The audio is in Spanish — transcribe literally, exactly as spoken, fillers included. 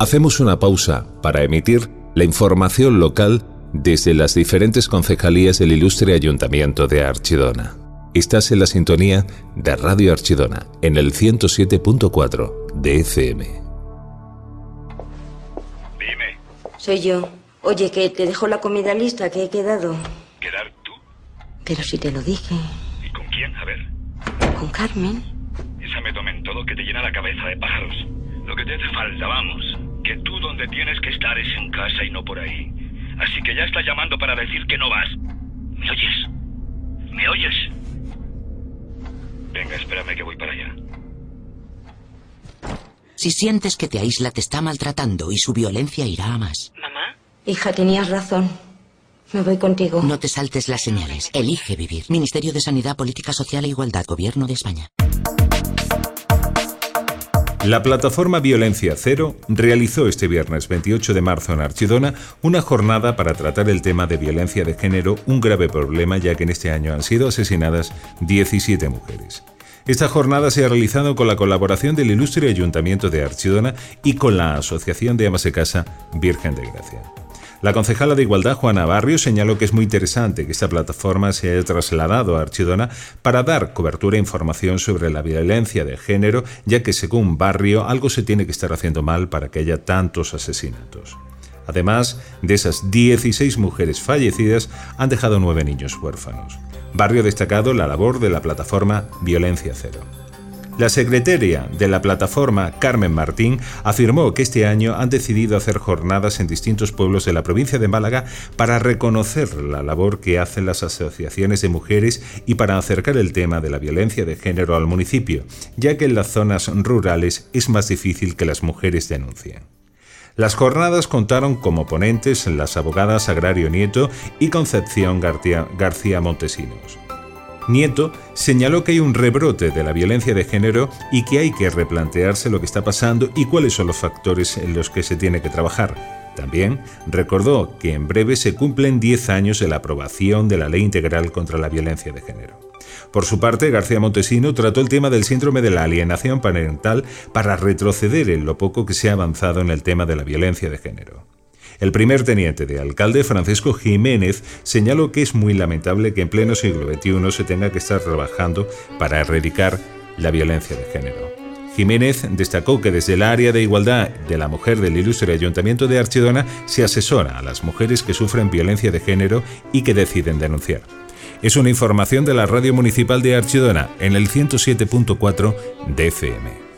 Hacemos una pausa para emitir la información local desde las diferentes concejalías del ilustre Ayuntamiento de Archidona. Estás en la sintonía de Radio Archidona, en el ciento siete punto cuatro de F M. Dime. Soy yo. Oye, que te dejo la comida lista, que he quedado. ¿Quedar tú? Pero si te lo dije. ¿Y con quién? A ver. ¿Con Carmen? Esa me tomen todo que te llena la cabeza de pájaros. Lo que te hace falta, vamos. Que tú donde tienes que estar es en casa y no por ahí. Así que ya estás llamando para decir que no vas. ¿Me oyes? ¿Me oyes? Venga, espérame que voy para allá. Si sientes que te aísla, te está maltratando y su violencia irá a más. ¿Mamá? Hija, tenías razón. Me voy contigo. No te saltes las señales. Elige vivir. Ministerio de Sanidad, Política Social e Igualdad, Gobierno de España. La plataforma Violencia Cero realizó este viernes veintiocho de marzo en Archidona una jornada para tratar el tema de violencia de género, un grave problema ya que en este año han sido asesinadas diecisiete mujeres. Esta jornada se ha realizado con la colaboración del ilustre Ayuntamiento de Archidona y con la Asociación de Amas de Casa Virgen de Gracia. La concejala de Igualdad, Juana Barrio, señaló que es muy interesante que esta plataforma se haya trasladado a Archidona para dar cobertura e información sobre la violencia de género, ya que según Barrio algo se tiene que estar haciendo mal para que haya tantos asesinatos. Además, de esas dieciséis mujeres fallecidas, han dejado nueve niños huérfanos. Barrio ha destacado la labor de la plataforma Violencia Cero. La secretaria de la plataforma, Carmen Martín, afirmó que este año han decidido hacer jornadas en distintos pueblos de la provincia de Málaga para reconocer la labor que hacen las asociaciones de mujeres y para acercar el tema de la violencia de género al municipio, ya que en las zonas rurales es más difícil que las mujeres denuncien. Las jornadas contaron como ponentes las abogadas Agrario Nieto y Concepción García, García Montesinos. Nieto señaló que hay un rebrote de la violencia de género y que hay que replantearse lo que está pasando y cuáles son los factores en los que se tiene que trabajar. También recordó que en breve se cumplen diez años de la aprobación de la Ley Integral contra la Violencia de Género. Por su parte, García Montesino trató el tema del síndrome de la alienación parental para retroceder en lo poco que se ha avanzado en el tema de la violencia de género. El primer teniente de alcalde, Francisco Jiménez, señaló que es muy lamentable que en pleno siglo veintiuno se tenga que estar trabajando para erradicar la violencia de género. Jiménez destacó que desde el área de igualdad de la mujer del ilustre Ayuntamiento de Archidona se asesora a las mujeres que sufren violencia de género y que deciden denunciar. Es una información de la Radio Municipal de Archidona en el ciento siete punto cuatro de F M.